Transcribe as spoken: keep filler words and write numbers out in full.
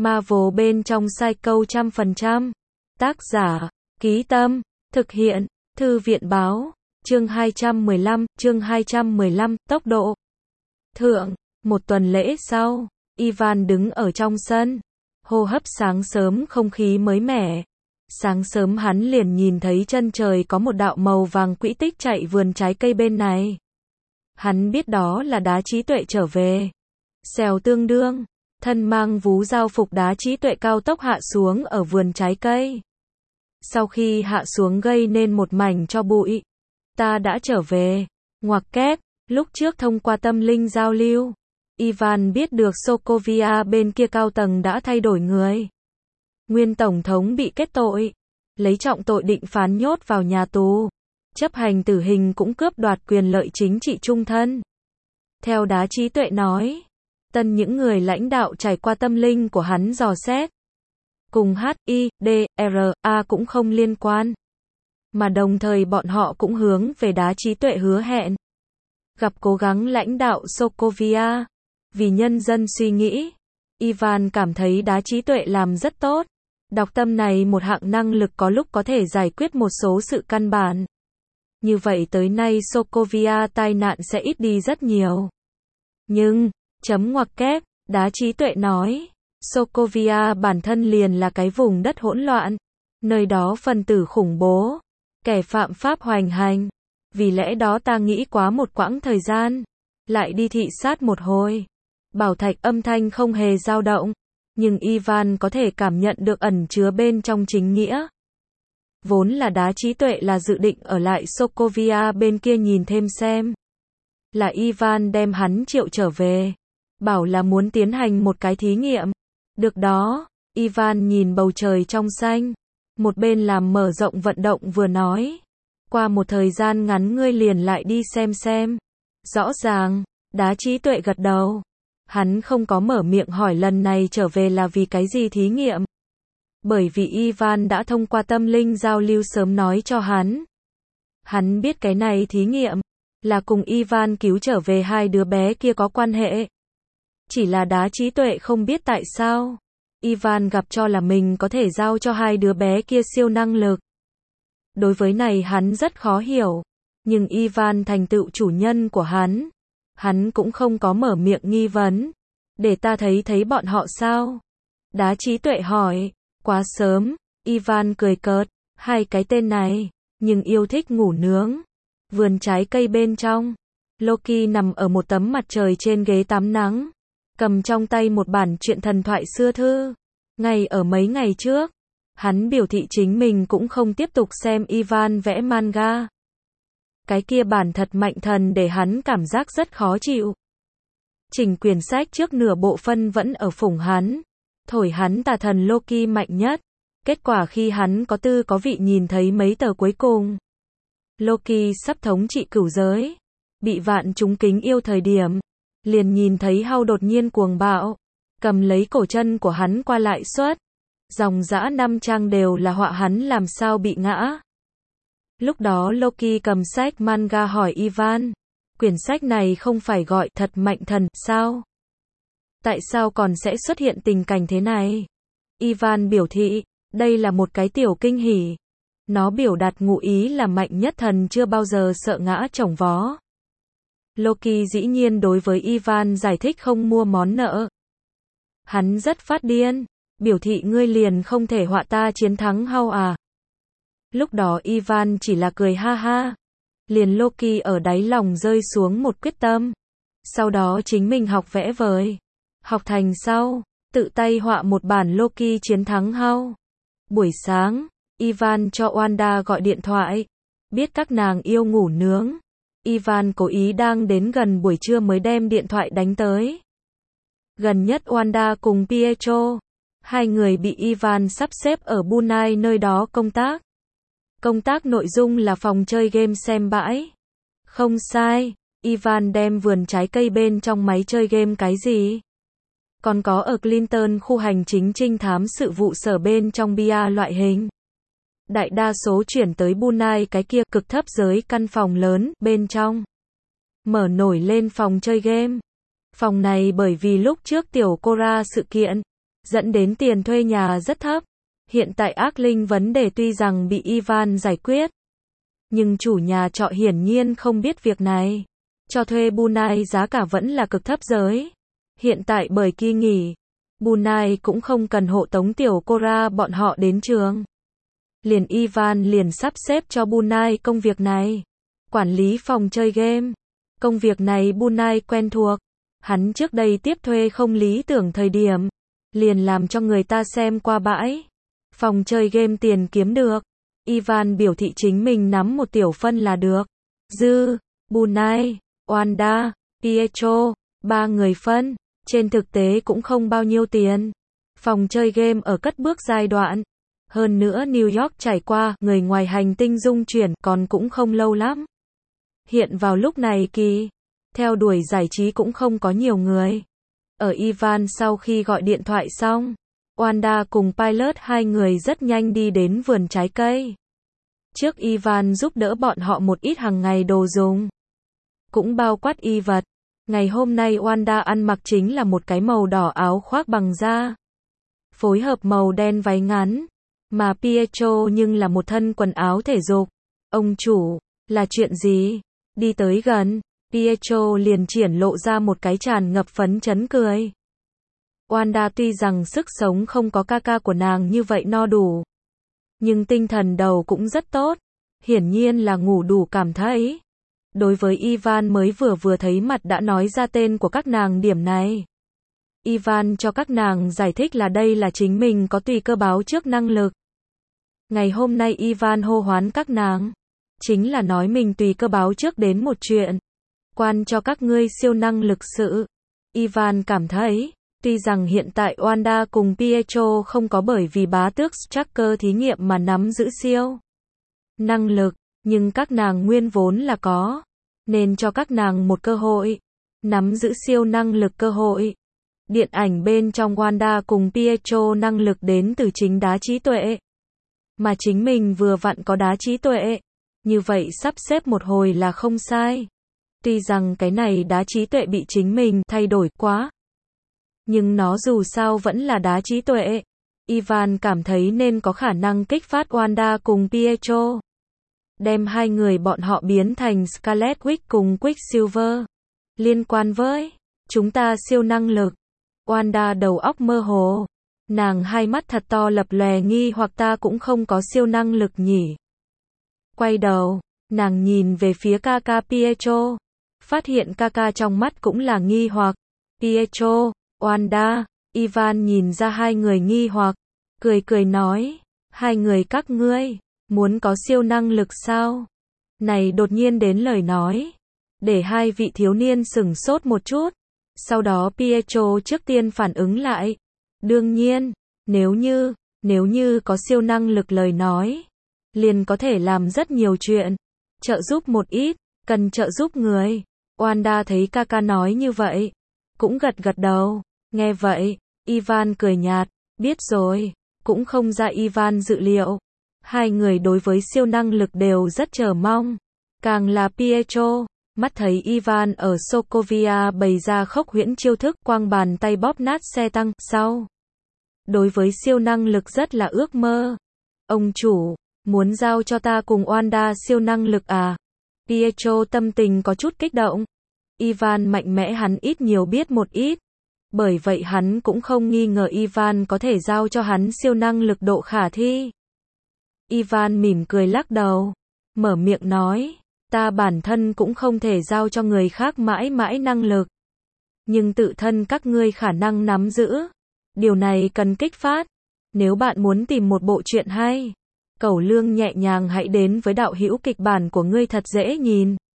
Marvel bên trong Psycho trăm phần trăm. Tác giả, Ký Tâm, thực hiện, Thư viện báo, chương hai trăm mười lăm, chương hai trăm mười lăm, tốc độ. Thượng, một tuần lễ sau, Ivan đứng ở trong sân, hô hấp sáng sớm không khí mới mẻ. Sáng sớm hắn liền nhìn thấy chân trời có một đạo màu vàng quỹ tích chạy vườn trái cây bên này. Hắn biết đó là đá trí tuệ trở về. Xèo tương đương, thân mang vú giao phục đá trí tuệ cao tốc hạ xuống ở vườn trái cây. Sau khi hạ xuống gây nên một mảnh cho bụi. Ta đã trở về. Ngoặc kép, lúc trước thông qua tâm linh giao lưu, Ivan biết được Sokovia bên kia cao tầng đã thay đổi người. Nguyên tổng thống bị kết tội, lấy trọng tội định phán nhốt vào nhà tù, chấp hành tử hình cũng cướp đoạt quyền lợi chính trị trung thân. Theo đá trí tuệ nói, tân những người lãnh đạo trải qua tâm linh của hắn dò xét, cùng H I D R A cũng không liên quan, mà đồng thời bọn họ cũng hướng về đá trí tuệ hứa hẹn gặp cố gắng lãnh đạo Sokovia. Vì nhân dân suy nghĩ, Ivan cảm thấy đá trí tuệ làm rất tốt. Đọc tâm này một hạng năng lực có lúc có thể giải quyết một số sự căn bản. Như vậy tới nay Sokovia tai nạn sẽ ít đi rất nhiều. Nhưng, chấm ngoặc kép, đá trí tuệ nói, Sokovia bản thân liền là cái vùng đất hỗn loạn. Nơi đó phần tử khủng bố, kẻ phạm pháp hoành hành. Vì lẽ đó ta nghĩ quá một quãng thời gian, lại đi thị sát một hồi. Bảo thạch âm thanh không hề dao động, nhưng Ivan có thể cảm nhận được ẩn chứa bên trong chính nghĩa. Vốn là đá trí tuệ là dự định ở lại Sokovia bên kia nhìn thêm xem. Là Ivan đem hắn triệu trở về, bảo là muốn tiến hành một cái thí nghiệm. Được đó, Ivan nhìn bầu trời trong xanh, một bên làm mở rộng vận động vừa nói. Qua một thời gian ngắn ngươi liền lại đi xem xem. Rõ ràng, đá trí tuệ gật đầu. Hắn không có mở miệng hỏi lần này trở về là vì cái gì thí nghiệm. Bởi vì Ivan đã thông qua tâm linh giao lưu sớm nói cho hắn. Hắn biết cái này thí nghiệm là cùng Ivan cứu trở về hai đứa bé kia có quan hệ. Chỉ là đá trí tuệ không biết tại sao Ivan gặp cho là mình có thể giao cho hai đứa bé kia siêu năng lực. Đối với này hắn rất khó hiểu. Nhưng Ivan thành tựu chủ nhân của hắn, hắn cũng không có mở miệng nghi vấn. Để ta thấy thấy bọn họ sao? Đá trí tuệ hỏi. Quá sớm, Ivan cười cợt. Hai cái tên này, nhưng yêu thích ngủ nướng. Vườn trái cây bên trong, Loki nằm ở một tấm mặt trời trên ghế tắm nắng, cầm trong tay một bản truyện thần thoại xưa thư. Ngay ở mấy ngày trước, hắn biểu thị chính mình cũng không tiếp tục xem Ivan vẽ manga. Cái kia bản thật mạnh thần để hắn cảm giác rất khó chịu. Chỉnh quyển sách trước nửa bộ phân vẫn ở phủng hắn, thổi hắn tà thần Loki mạnh nhất. Kết quả khi hắn có tư có vị nhìn thấy mấy tờ cuối cùng, Loki sắp thống trị cửu giới, bị vạn chúng kính yêu thời điểm, liền nhìn thấy Hao đột nhiên cuồng bạo, cầm lấy cổ chân của hắn qua lại suốt. Dòng dã năm trang đều là họa hắn làm sao bị ngã. Lúc đó Loki cầm sách manga hỏi Ivan, quyển sách này không phải gọi thật mạnh thần sao? Tại sao còn sẽ xuất hiện tình cảnh thế này? Ivan biểu thị, đây là một cái tiểu kinh hỉ. Nó biểu đạt ngụ ý là mạnh nhất thần chưa bao giờ sợ ngã chồng vó. Loki dĩ nhiên đối với Ivan giải thích không mua món nợ. Hắn rất phát điên, biểu thị ngươi liền không thể họa ta chiến thắng Hao à? Lúc đó Ivan chỉ là cười ha ha. Liền Loki ở đáy lòng rơi xuống một quyết tâm. Sau đó chính mình học vẽ vời. Học thành sau, tự tay họa một bản Loki chiến thắng Hao. Buổi sáng, Ivan cho Wanda gọi điện thoại. Biết các nàng yêu ngủ nướng. Ivan cố ý đang đến gần buổi trưa mới đem điện thoại đánh tới. Gần nhất Wanda cùng Pietro. Hai người bị Ivan sắp xếp ở Bunai nơi đó công tác. Công tác nội dung là phòng chơi game xem bãi. Không sai, Ivan đem vườn trái cây bên trong máy chơi game cái gì? Còn có ở Clinton khu hành chính trinh thám sự vụ sở bên trong bia loại hình. Đại đa số chuyển tới Bunai cái kia cực thấp giới căn phòng lớn bên trong. Mở nổi lên phòng chơi game. Phòng này bởi vì lúc trước tiểu Cora sự kiện, dẫn đến tiền thuê nhà rất thấp. Hiện tại ác linh vấn đề tuy rằng bị Ivan giải quyết, nhưng chủ nhà trọ hiển nhiên không biết việc này. Cho thuê Bunai giá cả vẫn là cực thấp giới. Hiện tại bởi kỳ nghỉ, Bunai cũng không cần hộ tống tiểu Cora bọn họ đến trường. Liền Ivan liền sắp xếp cho Bunai công việc này. Quản lý phòng chơi game. Công việc này Bunai quen thuộc. Hắn trước đây tiếp thuê không lý tưởng thời điểm, liền làm cho người ta xem qua bãi. Phòng chơi game tiền kiếm được. Ivan biểu thị chính mình nắm một tiểu phân là được. Dư, Bunai, Wanda, Pietro, ba người phân. Trên thực tế cũng không bao nhiêu tiền. Phòng chơi game ở cất bước giai đoạn. Hơn nữa New York trải qua người ngoài hành tinh dung chuyển còn cũng không lâu lắm. Hiện vào lúc này kỳ, theo đuổi giải trí cũng không có nhiều người. Ở Ivan sau khi gọi điện thoại xong, Wanda cùng Pilot hai người rất nhanh đi đến vườn trái cây. Trước Ivan giúp đỡ bọn họ một ít hàng ngày đồ dùng, cũng bao quát y vật. Ngày hôm nay Wanda ăn mặc chính là một cái màu đỏ áo khoác bằng da, phối hợp màu đen váy ngắn, mà Pietro nhưng là một thân quần áo thể dục. Ông chủ, là chuyện gì? Đi tới gần, Pietro liền triển lộ ra một cái tràn ngập phấn chấn cười. Wanda tuy rằng sức sống không có ca ca của nàng như vậy no đủ, nhưng tinh thần đầu cũng rất tốt. Hiển nhiên là ngủ đủ cảm thấy. Đối với Ivan mới vừa vừa thấy mặt đã nói ra tên của các nàng điểm này. Ivan cho các nàng giải thích là đây là chính mình có tùy cơ báo trước năng lực. Ngày hôm nay Ivan hô hoán các nàng, chính là nói mình tùy cơ báo trước đến một chuyện. Quan cho các ngươi siêu năng lực sự. Ivan cảm thấy, tuy rằng hiện tại Wanda cùng Pietro không có bởi vì bá tước Strucker thí nghiệm mà nắm giữ siêu năng lực, nhưng các nàng nguyên vốn là có, nên cho các nàng một cơ hội, nắm giữ siêu năng lực cơ hội. Điện ảnh bên trong Wanda cùng Pietro năng lực đến từ chính đá trí tuệ, mà chính mình vừa vặn có đá trí tuệ, như vậy sắp xếp một hồi là không sai. Tuy rằng cái này đá trí tuệ bị chính mình thay đổi quá, nhưng nó dù sao vẫn là đá trí tuệ. Ivan cảm thấy nên có khả năng kích phát Wanda cùng Pietro, đem hai người bọn họ biến thành Scarlet Witch cùng Quicksilver. Liên quan với chúng ta siêu năng lực. Wanda đầu óc mơ hồ, nàng hai mắt thật to lập lòe nghi hoặc ta cũng không có siêu năng lực nhỉ. Quay đầu, nàng nhìn về phía ca ca Pietro, phát hiện ca ca trong mắt cũng là nghi hoặc. Pietro, Wanda, Ivan nhìn ra hai người nghi hoặc, cười cười nói, hai người các ngươi, muốn có siêu năng lực sao? Này đột nhiên đến lời nói, để hai vị thiếu niên sửng sốt một chút, sau đó Pietro trước tiên phản ứng lại. Đương nhiên, nếu như, nếu như có siêu năng lực lời nói, liền có thể làm rất nhiều chuyện, trợ giúp một ít, cần trợ giúp người. Wanda thấy ca ca nói như vậy, cũng gật gật đầu. Nghe vậy, Ivan cười nhạt, biết rồi, cũng không ra Ivan dự liệu. Hai người đối với siêu năng lực đều rất chờ mong. Càng là Pietro, mắt thấy Ivan ở Sokovia bày ra khốc huyễn chiêu thức quang bàn tay bóp nát xe tăng sau. Đối với siêu năng lực rất là ước mơ. Ông chủ, muốn giao cho ta cùng Wanda siêu năng lực à? Pietro tâm tình có chút kích động. Ivan mạnh mẽ hắn ít nhiều biết một ít. Bởi vậy hắn cũng không nghi ngờ Ivan có thể giao cho hắn siêu năng lực độ khả thi. Ivan mỉm cười lắc đầu, mở miệng nói, ta bản thân cũng không thể giao cho người khác mãi mãi năng lực. Nhưng tự thân các ngươi khả năng nắm giữ. Điều này cần kích phát. Nếu bạn muốn tìm một bộ truyện hay, Cẩu Lương nhẹ nhàng hãy đến với đạo hữu kịch bản của ngươi thật dễ nhìn.